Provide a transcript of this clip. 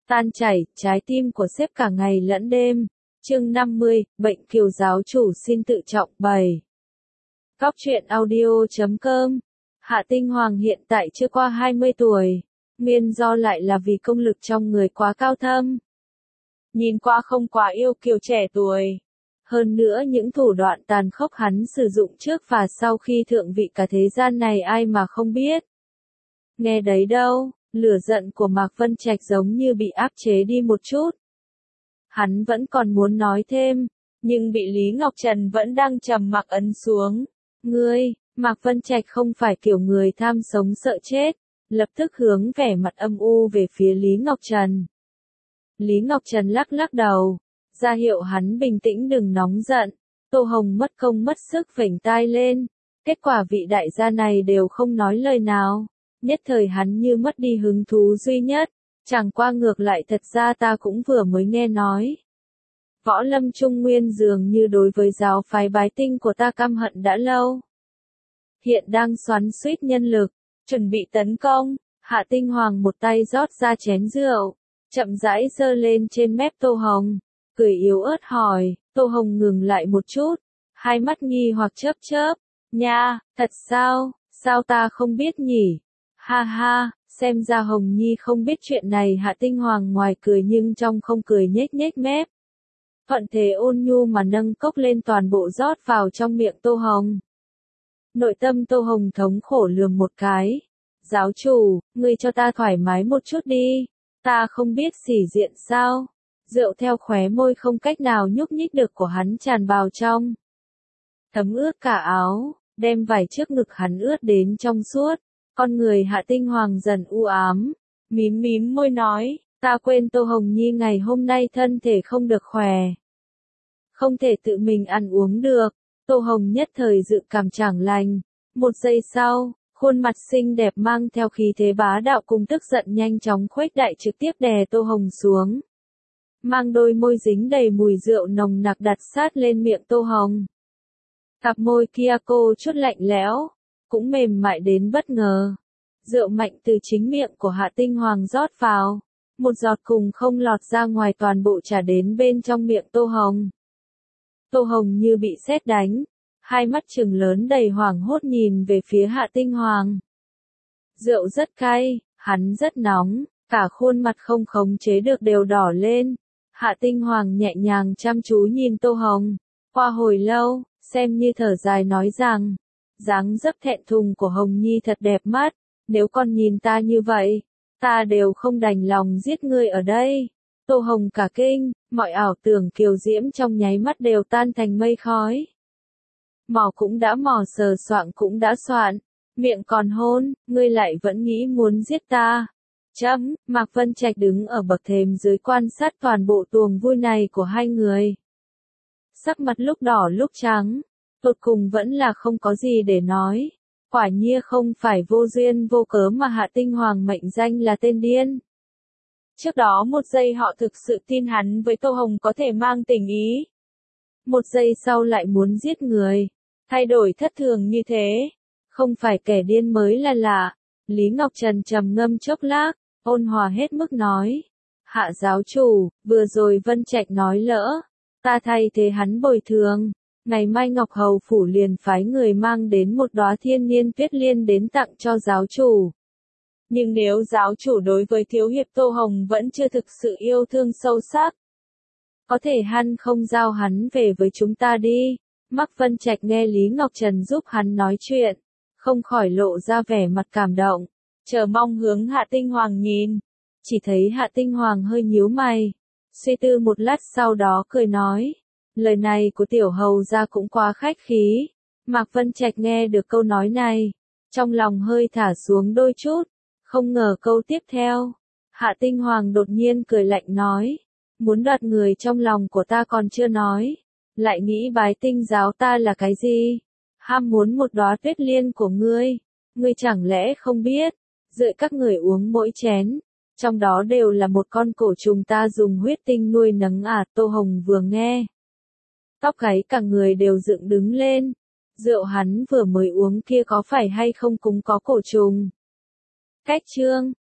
tan chảy, trái tim của sếp cả ngày lẫn đêm. Chương 50, bệnh kiều giáo chủ xin tự trọng bày. Góc truyện audio.com. Hạ Tinh Hoàng hiện tại chưa qua 20 tuổi. Nguyên do lại là vì công lực trong người quá cao thâm. Nhìn qua không quá yêu kiều trẻ tuổi. Hơn nữa những thủ đoạn tàn khốc hắn sử dụng trước và sau khi thượng vị cả thế gian này ai mà không biết. Nghe đấy đâu, lửa giận của Mạc Vân Trạch giống như bị áp chế đi một chút. Hắn vẫn còn muốn nói thêm, nhưng bị Lý Ngọc Trần vẫn đang trầm mặc ấn xuống. Ngươi, Mạc Vân Trạch không phải kiểu người tham sống sợ chết, lập tức hướng vẻ mặt âm u về phía Lý Ngọc Trần. Lý Ngọc Trần lắc lắc đầu, ra hiệu hắn bình tĩnh đừng nóng giận. Tô Hồng mất công mất sức vểnh tai lên, kết quả vị đại gia này đều không nói lời nào. Nhất thời hắn như mất đi hứng thú duy nhất, chẳng qua ngược lại thật ra ta cũng vừa mới nghe nói. Võ Lâm Trung Nguyên dường như đối với giáo phái Bái Tinh của ta căm hận đã lâu. Hiện đang xoắn xuýt nhân lực, chuẩn bị tấn công. Hạ Tinh Hoàng một tay rót ra chén rượu, chậm rãi giơ lên trên mép Tô Hồng, cười yếu ớt hỏi. Tô Hồng ngừng lại một chút, hai mắt nghi hoặc chớp chớp. Nha, thật sao, sao ta không biết nhỉ? Ha ha, xem ra Hồng Nhi không biết chuyện này. Hạ Tinh Hoàng ngoài cười nhưng trong không cười nhếch nhếch mép. Thuận thế ôn nhu mà nâng cốc lên toàn bộ rót vào trong miệng Tô Hồng. Nội tâm Tô Hồng thống khổ lườm một cái. Giáo chủ, ngươi cho ta thoải mái một chút đi, ta không biết xỉ diện sao. Rượu theo khóe môi không cách nào nhúc nhích được của hắn tràn vào trong. Thấm ướt cả áo, đem vải trước ngực hắn ướt đến trong suốt. Con người Hạ Tinh Hoàng dần u ám, mím mím môi nói, ta quên Tô Hồng Nhi ngày hôm nay thân thể không được khỏe. Không thể tự mình ăn uống được. Tô Hồng nhất thời dự cảm chẳng lành. Một giây sau, khuôn mặt xinh đẹp mang theo khí thế bá đạo cùng tức giận nhanh chóng khuếch đại trực tiếp đè Tô Hồng xuống. Mang đôi môi dính đầy mùi rượu nồng nặc đặt sát lên miệng Tô Hồng. Cặp môi kia cô chút lạnh lẽo, cũng mềm mại đến bất ngờ. Rượu mạnh từ chính miệng của Hạ Tinh Hoàng rót vào, một giọt cùng không lọt ra ngoài toàn bộ trả đến bên trong miệng Tô Hồng. Tô Hồng như bị sét đánh, hai mắt trừng lớn đầy hoảng hốt nhìn về phía Hạ Tinh Hoàng. Rượu rất cay, hắn rất nóng, cả khuôn mặt không khống chế được đều đỏ lên. Hạ Tinh Hoàng nhẹ nhàng chăm chú nhìn Tô Hồng, qua hồi lâu, xem như thở dài nói rằng, dáng dấp thẹn thùng của Hồng Nhi thật đẹp mắt, nếu con nhìn ta như vậy, ta đều không đành lòng giết ngươi ở đây. Tô Hồng cả kinh, mọi ảo tưởng kiều diễm trong nháy mắt đều tan thành mây khói. Mò cũng đã mò, sờ soạng cũng đã soạn, miệng còn hôn, ngươi lại vẫn nghĩ muốn giết ta. Chấm, Mạc Vân Trạch đứng ở bậc thềm dưới quan sát toàn bộ tuồng vui này của hai người. Sắc mặt lúc đỏ lúc trắng, tột cùng vẫn là không có gì để nói. Quả nhiên không phải vô duyên vô cớ mà Hạ Tinh Hoàng mệnh danh là tên điên. Trước đó một giây họ thực sự tin hắn với Tô Hồng có thể mang tình ý. Một giây sau lại muốn giết người. Thay đổi thất thường như thế. Không phải kẻ điên mới là lạ. Lý Ngọc Trần trầm ngâm chốc lát, ôn hòa hết mức nói. Hạ giáo chủ, vừa rồi Vân Trạch nói lỡ. Ta thay thế hắn bồi thường. Ngày mai Ngọc Hầu Phủ liền phái người mang đến một đóa thiên niên tuyết liên đến tặng cho giáo chủ. Nhưng nếu giáo chủ đối với thiếu hiệp Tô Hồng vẫn chưa thực sự yêu thương sâu sắc, có thể hắn không giao hắn về với chúng ta đi. Mạc Vân Trạch nghe Lý Ngọc Trần giúp hắn nói chuyện, không khỏi lộ ra vẻ mặt cảm động, chờ mong hướng Hạ Tinh Hoàng nhìn. Chỉ thấy Hạ Tinh Hoàng hơi nhíu mày, suy tư một lát sau đó cười nói, lời này của tiểu hầu gia cũng quá khách khí. Mạc Vân Trạch nghe được câu nói này, trong lòng hơi thả xuống đôi chút, không ngờ câu tiếp theo, Hạ Tinh Hoàng đột nhiên cười lạnh nói, muốn đoạt người trong lòng của ta còn chưa nói, lại nghĩ Bái Tinh giáo ta là cái gì? Ham muốn một đóa tuyết liên của ngươi chẳng lẽ không biết, đợi các người uống mỗi chén, trong đó đều là một con cổ trùng ta dùng huyết tinh nuôi nấng à. Tô Hồng vừa nghe, tóc gáy cả người đều dựng đứng lên, rượu hắn vừa mới uống kia có phải hay không cũng có cổ trùng. Cách chương